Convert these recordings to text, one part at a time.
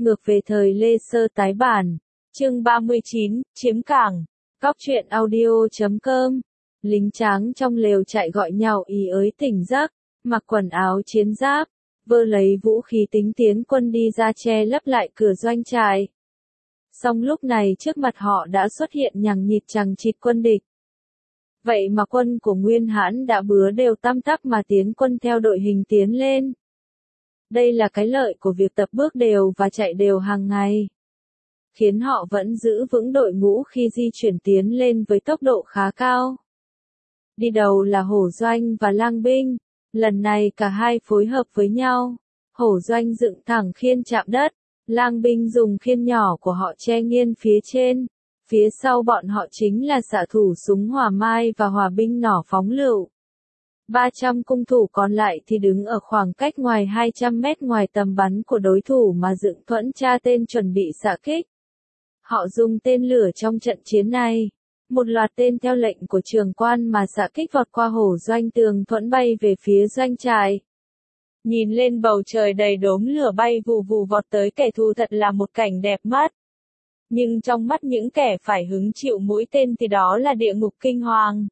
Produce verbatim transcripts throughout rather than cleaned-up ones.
Ngược về thời Lê Sơ tái bản. Chương ba mươi chín, chiếm cảng. Cóc truyện audio chấm com. Lính tráng trong lều chạy gọi nhau ý ới tỉnh giấc, mặc quần áo chiến giáp, vơ lấy vũ khí tính tiến quân đi ra che lấp lại cửa doanh trại. Song lúc này trước mặt họ đã xuất hiện nhằng nhịt chằng chịt quân địch. Vậy mà quân của Nguyên Hãn đã bứa đều tăm tắp mà tiến quân theo đội hình tiến lên. Đây là cái lợi của việc tập bước đều và chạy đều hàng ngày, khiến họ vẫn giữ vững đội ngũ khi di chuyển tiến lên với tốc độ khá cao. Đi đầu là Hổ Doanh và Lang binh, lần này cả hai phối hợp với nhau. Hổ Doanh dựng thẳng khiên chạm đất, Lang binh dùng khiên nhỏ của họ che nghiêng phía trên. Phía sau bọn họ chính là xạ thủ súng hỏa mai và hỏa binh nỏ phóng lựu. ba trăm cung thủ còn lại thì đứng ở khoảng cách ngoài hai trăm mét ngoài tầm bắn của đối thủ mà dựng thuẫn tra tên chuẩn bị xạ kích. Họ dùng tên lửa trong trận chiến này. Một loạt tên theo lệnh của trưởng quan mà xạ kích vọt qua Hổ Doanh tường thuẫn bay về phía doanh trại. Nhìn lên bầu trời đầy đốm lửa bay vù vù vọt tới kẻ thù thật là một cảnh đẹp mắt. Nhưng trong mắt những kẻ phải hứng chịu mũi tên thì đó là địa ngục kinh hoàng.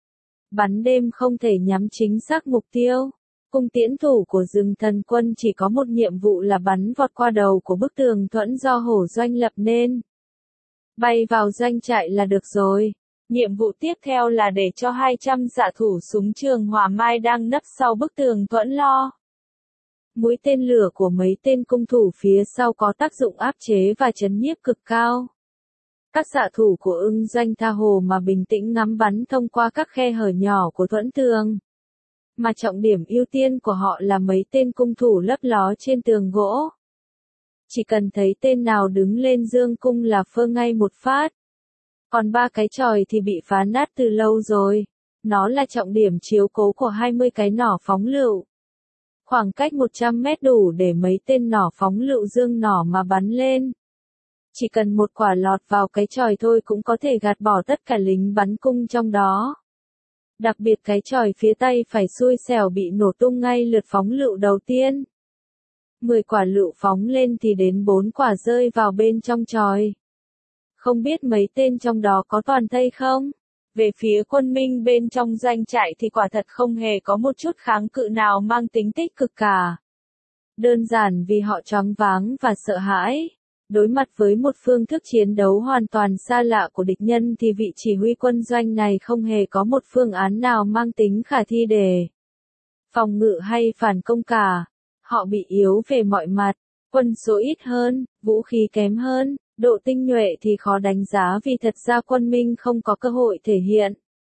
Bắn đêm không thể nhắm chính xác mục tiêu. Cung tiễn thủ của rừng thần quân chỉ có một nhiệm vụ là bắn vọt qua đầu của bức tường thuẫn do Hổ Doanh lập nên. Bay vào doanh trại là được rồi. Nhiệm vụ tiếp theo là để cho hai trăm xạ thủ súng trường hỏa mai đang nấp sau bức tường thuẫn lo. Mũi tên lửa của mấy tên cung thủ phía sau có tác dụng áp chế và chấn nhiếp cực cao. Các xạ thủ của Ưng Doanh tha hồ mà bình tĩnh ngắm bắn thông qua các khe hở nhỏ của thuẫn tường. Mà trọng điểm ưu tiên của họ là mấy tên cung thủ lấp ló trên tường gỗ. Chỉ cần thấy tên nào đứng lên dương cung là phơ ngay một phát. Còn ba cái chòi thì bị phá nát từ lâu rồi. Nó là trọng điểm chiếu cố của hai mươi cái nỏ phóng lựu. Khoảng cách một trăm mét đủ để mấy tên nỏ phóng lựu dương nỏ mà bắn lên. Chỉ cần một quả lọt vào cái chòi thôi cũng có thể gạt bỏ tất cả lính bắn cung trong đó. Đặc biệt cái chòi phía tây phải xui xẻo bị nổ tung ngay lượt phóng lựu đầu tiên. mười quả lựu phóng lên thì đến bốn quả rơi vào bên trong chòi. Không biết mấy tên trong đó có toàn thây không? Về phía quân Minh bên trong doanh trại thì quả thật không hề có một chút kháng cự nào mang tính tích cực cả. Đơn giản vì họ choáng váng và sợ hãi. Đối mặt với một phương thức chiến đấu hoàn toàn xa lạ của địch nhân thì vị chỉ huy quân doanh này không hề có một phương án nào mang tính khả thi để phòng ngự hay phản công cả. Họ bị yếu về mọi mặt, quân số ít hơn, vũ khí kém hơn, độ tinh nhuệ thì khó đánh giá vì thật ra quân Minh không có cơ hội thể hiện.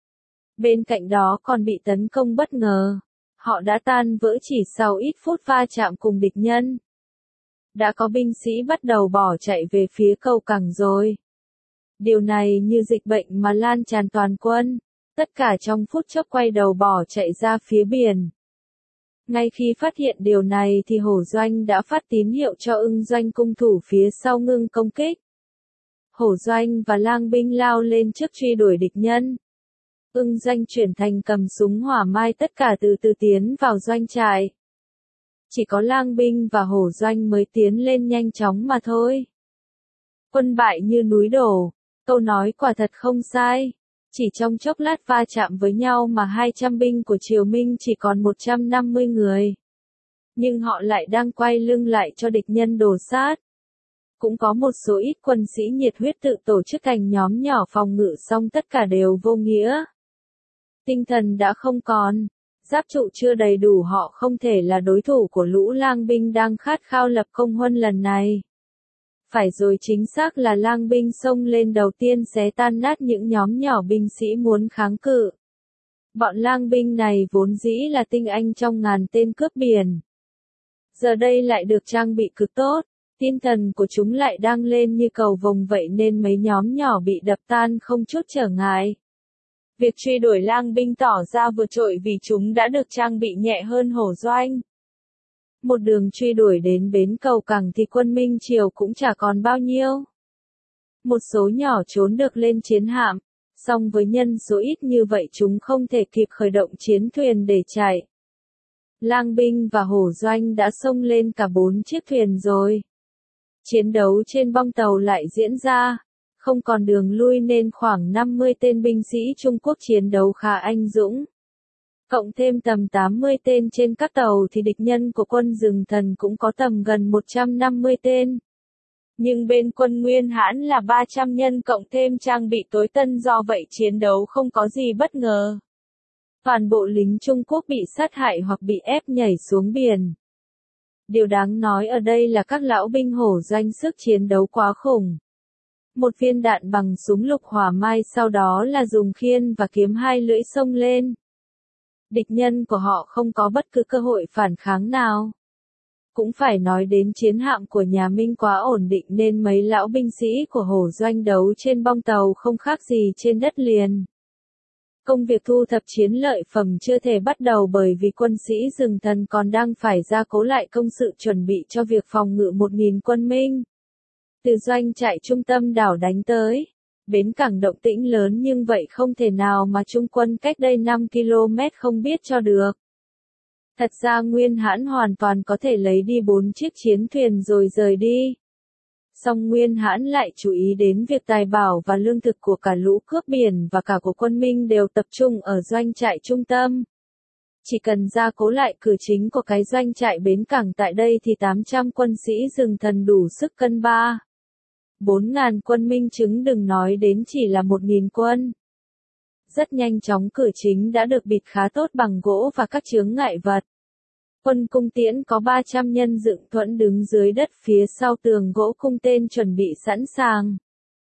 Bên cạnh đó còn bị tấn công bất ngờ. Họ đã tan vỡ chỉ sau ít phút va chạm cùng địch nhân. Đã có binh sĩ bắt đầu bỏ chạy về phía cầu cảng rồi. Điều này như dịch bệnh mà lan tràn toàn quân. Tất cả trong phút chốc quay đầu bỏ chạy ra phía biển. Ngay khi phát hiện điều này thì Hổ Doanh đã phát tín hiệu cho Ưng Doanh cung thủ phía sau ngưng công kích. Hổ Doanh và Lang binh lao lên trước truy đuổi địch nhân. Ưng Doanh chuyển thành cầm súng hỏa mai tất cả từ từ tiến vào doanh trại. Chỉ có Lang binh và Hổ Doanh mới tiến lên nhanh chóng mà thôi. Quân bại như núi đổ, câu nói quả thật không sai. Chỉ trong chốc lát va chạm với nhau mà hai trăm binh của Triều Minh chỉ còn một trăm năm mươi người. Nhưng họ lại đang quay lưng lại cho địch nhân đổ sát. Cũng có một số ít quân sĩ nhiệt huyết tự tổ chức thành nhóm nhỏ phòng ngự song tất cả đều vô nghĩa. Tinh thần đã không còn, giáp trụ chưa đầy đủ họ không thể là đối thủ của lũ Lang binh đang khát khao lập công huân lần này. Phải rồi, chính xác là Lang binh xông lên đầu tiên xé tan nát những nhóm nhỏ binh sĩ muốn kháng cự. Bọn Lang binh này vốn dĩ là tinh anh trong ngàn tên cướp biển. Giờ đây lại được trang bị cực tốt, tinh thần của chúng lại đang lên như cầu vồng vậy nên mấy nhóm nhỏ bị đập tan không chút trở ngại. Việc truy đuổi Lang binh tỏ ra vượt trội vì chúng đã được trang bị nhẹ hơn Hổ Doanh. Một đường truy đuổi đến bến cầu cảng thì quân Minh Triều cũng chả còn bao nhiêu. Một số nhỏ trốn được lên chiến hạm, song với nhân số ít như vậy chúng không thể kịp khởi động chiến thuyền để chạy. Lang binh và Hổ Doanh đã xông lên cả bốn chiếc thuyền rồi. Chiến đấu trên bong tàu lại diễn ra, không còn đường lui nên khoảng năm mươi tên binh sĩ Trung Quốc chiến đấu khá anh dũng. Cộng thêm tầm tám mươi tên trên các tàu thì địch nhân của quân Rừng Thần cũng có tầm gần một trăm năm mươi tên. Nhưng bên quân Nguyên Hãn là ba trăm nhân cộng thêm trang bị tối tân, do vậy chiến đấu không có gì bất ngờ. Toàn bộ lính Trung Quốc bị sát hại hoặc bị ép nhảy xuống biển. Điều đáng nói ở đây là các lão binh hổ doanh sức chiến đấu quá khủng. Một viên đạn bằng súng lục hỏa mai, sau đó là dùng khiên và kiếm hai lưỡi xông lên. Địch nhân của họ không có bất cứ cơ hội phản kháng nào. Cũng phải nói đến chiến hạm của nhà Minh quá ổn định nên mấy lão binh sĩ của hổ doanh đấu trên bong tàu không khác gì trên đất liền. Công việc thu thập chiến lợi phẩm chưa thể bắt đầu bởi vì quân sĩ Rừng Thần còn đang phải gia cố lại công sự chuẩn bị cho việc phòng ngự một nghìn quân Minh. Từ doanh trại trung tâm đảo đánh tới bến cảng động tĩnh lớn, nhưng vậy không thể nào mà Trung quân cách đây năm ki lô mét không biết cho được. Thật ra Nguyên Hãn hoàn toàn có thể lấy đi bốn chiếc chiến thuyền rồi rời đi. Song Nguyên Hãn lại chú ý đến việc tài bảo và lương thực của cả lũ cướp biển và cả của quân Minh đều tập trung ở doanh trại trung tâm. Chỉ cần gia cố lại cửa chính của cái doanh trại bến cảng tại đây thì tám trăm quân sĩ Rừng Thần đủ sức cân ba. bốn ngàn quân Minh chứng, đừng nói đến chỉ là một nghìn quân. Rất nhanh chóng cửa chính đã được bịt khá tốt bằng gỗ và các chướng ngại vật. Quân cung tiễn có ba trăm nhân dựng thuẫn đứng dưới đất phía sau tường gỗ cung tên chuẩn bị sẵn sàng.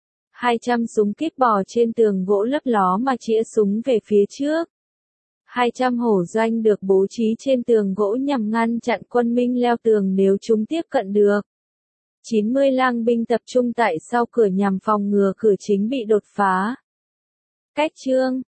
hai trăm súng kíp bò trên tường gỗ lấp ló mà chĩa súng về phía trước. hai trăm hổ doanh được bố trí trên tường gỗ nhằm ngăn chặn quân Minh leo tường nếu chúng tiếp cận được. chín mươi lang binh tập trung tại sau cửa nhằm phòng ngừa cửa chính bị đột phá. Cách chương